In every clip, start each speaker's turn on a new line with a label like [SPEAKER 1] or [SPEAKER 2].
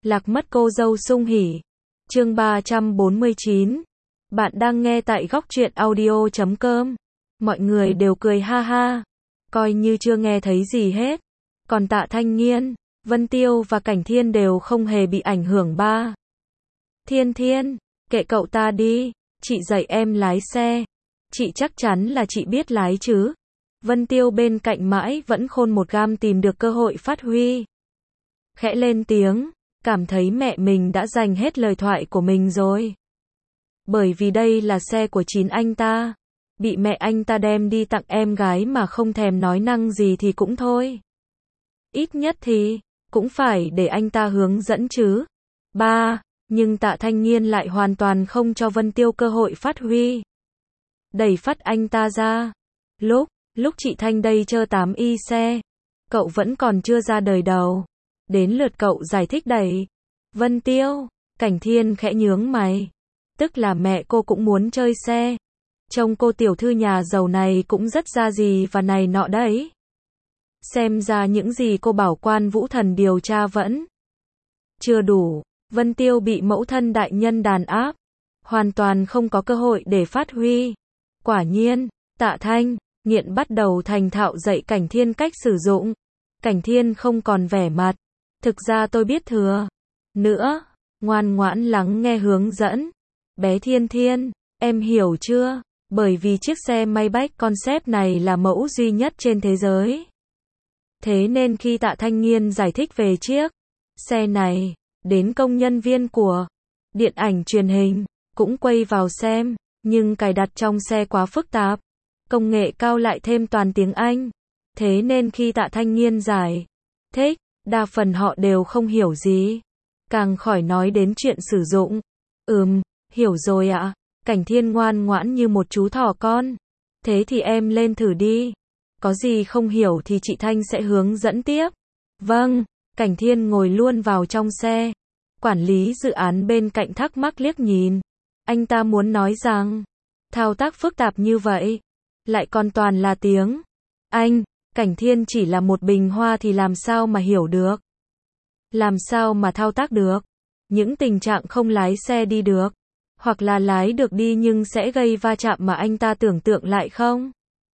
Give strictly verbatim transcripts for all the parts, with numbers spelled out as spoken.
[SPEAKER 1] Lạc mất cô dâu sung hỉ. Chương ba trăm bốn mươi chín. Bạn đang nghe tại góc truyện audio chấm com. Mọi người đều cười ha ha, coi như chưa nghe thấy gì hết. Còn Tạ Thanh Nghiên, Vân Tiêu và Cảnh Thiên đều không hề bị ảnh hưởng ba. Thiên Thiên, kệ cậu ta đi, chị dạy em lái xe. Chị chắc chắn là chị biết lái chứ. Vân Tiêu bên cạnh mãi vẫn khôn một gam tìm được cơ hội phát huy. Khẽ lên tiếng, cảm thấy mẹ mình đã dành hết lời thoại của mình rồi. Bởi vì đây là xe của chính anh ta. Bị mẹ anh ta đem đi tặng em gái mà không thèm nói năng gì thì cũng thôi. Ít nhất thì, cũng phải để anh ta hướng dẫn chứ. Ba, nhưng Tạ Thanh Nghiên lại hoàn toàn không cho Vân Tiêu cơ hội phát huy. Đẩy phát anh ta ra. Lúc, lúc chị Thanh đây chơ tám y xe, cậu vẫn còn chưa ra đời đầu. Đến lượt cậu giải thích đẩy. Vân Tiêu, Cảnh Thiên khẽ nhướng mày. Tức là mẹ cô cũng muốn chơi xe. Trông cô tiểu thư nhà giàu này cũng rất ra gì và này nọ đấy. Xem ra những gì cô bảo Quan Vũ Thần điều tra vẫn chưa đủ. Vân Tiêu bị mẫu thân đại nhân đàn áp, hoàn toàn không có cơ hội để phát huy. Quả nhiên, Tạ Thanh Nghiện bắt đầu thành thạo dạy Cảnh Thiên cách sử dụng. Cảnh Thiên không còn vẻ mặt. Thực ra tôi biết thừa. Nữa, ngoan ngoãn lắng nghe hướng dẫn. Bé Thiên Thiên, em hiểu chưa? Bởi vì chiếc xe Maybach concept này là mẫu duy nhất trên thế giới. Thế nên khi Tạ Thanh Nghiên giải thích về chiếc xe này, đến công nhân viên của điện ảnh truyền hình cũng quay vào xem, nhưng cài đặt trong xe quá phức tạp. Công nghệ cao lại thêm toàn tiếng Anh. Thế nên khi Tạ Thanh Nghiên giải thích, đa phần họ đều không hiểu gì. Càng khỏi nói đến chuyện sử dụng. Ừm, hiểu rồi ạ. Cảnh Thiên ngoan ngoãn như một chú thỏ con. Thế thì em lên thử đi. Có gì không hiểu thì chị Thanh sẽ hướng dẫn tiếp. Vâng, Cảnh Thiên ngồi luôn vào trong xe. Quản lý dự án bên cạnh thắc mắc liếc nhìn. Anh ta muốn nói rằng, thao tác phức tạp như vậy, lại còn toàn là tiếng Anh. Cảnh Thiên chỉ là một bình hoa thì làm sao mà hiểu được. Làm sao mà thao tác được. Những tình trạng không lái xe đi được. Hoặc là lái được đi nhưng sẽ gây va chạm mà anh ta tưởng tượng lại không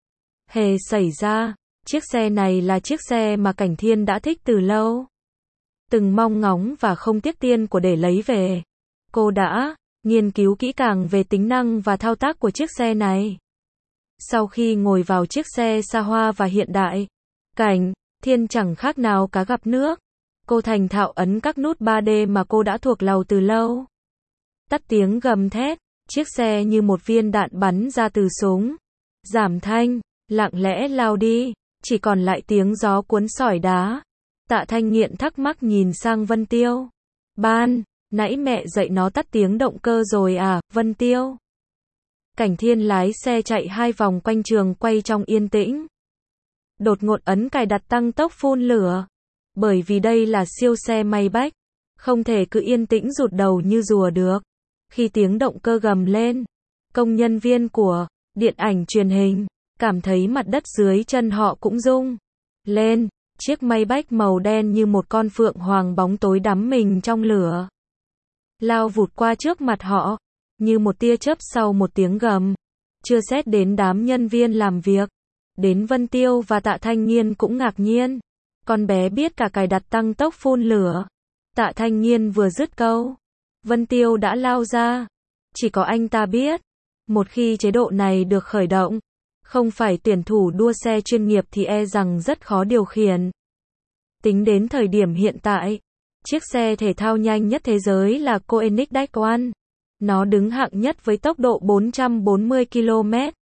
[SPEAKER 1] hề xảy ra. Chiếc xe này là chiếc xe mà Cảnh Thiên đã thích từ lâu. Từng mong ngóng và không tiếc tiền của để lấy về. Cô đã nghiên cứu kỹ càng về tính năng và thao tác của chiếc xe này. Sau khi ngồi vào chiếc xe xa hoa và hiện đại, Cảnh Thiên chẳng khác nào cá gặp nước. Cô thành thạo ấn các nút ba D mà cô đã thuộc lòng từ lâu. Tắt tiếng gầm thét, chiếc xe như một viên đạn bắn ra từ súng. Giảm thanh, lặng lẽ lao đi, chỉ còn lại tiếng gió cuốn sỏi đá. Tạ Thanh Nghiện thắc mắc nhìn sang Vân Tiêu. Ban, nãy mẹ dạy nó tắt tiếng động cơ rồi à, Vân Tiêu? Cảnh Thiên lái xe chạy hai vòng quanh trường quay trong yên tĩnh. Đột ngột ấn cài đặt tăng tốc phun lửa. Bởi vì đây là siêu xe Maybach, không thể cứ yên tĩnh rụt đầu như rùa được. Khi tiếng động cơ gầm lên, công nhân viên của điện ảnh truyền hình cảm thấy mặt đất dưới chân họ cũng rung lên. Chiếc Maybach màu đen như một con phượng hoàng bóng tối đắm mình trong lửa, lao vụt qua trước mặt họ, như một tia chớp sau một tiếng gầm. Chưa xét đến đám nhân viên làm việc, đến Vân Tiêu và Tạ Thanh Nghiên cũng ngạc nhiên. Con bé biết cả cài đặt tăng tốc phun lửa. Tạ Thanh Nghiên vừa dứt câu, Vân Tiêu đã lao ra. Chỉ có anh ta biết, một khi chế độ này được khởi động, không phải tuyển thủ đua xe chuyên nghiệp thì e rằng rất khó điều khiển. Tính đến thời điểm hiện tại, chiếc xe thể thao nhanh nhất thế giới là Koenigsegg One. Nó đứng hạng nhất với tốc độ bốn trăm bốn mươi ki lô mét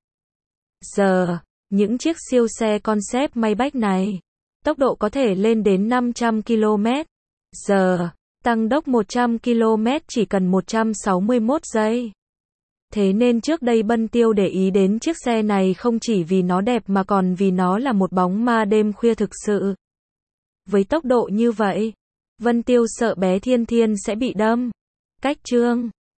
[SPEAKER 1] giờ. Những chiếc siêu xe concept Maybach này, tốc độ có thể lên đến năm trăm ki lô mét giờ. Tăng tốc một trăm ki lô mét chỉ cần một trăm sáu mươi mốt giây. Thế nên trước đây Vân Tiêu để ý đến chiếc xe này không chỉ vì nó đẹp mà còn vì nó là một bóng ma đêm khuya thực sự. Với tốc độ như vậy, Vân Tiêu sợ bé Thiên Thiên sẽ bị đâm. Cách chương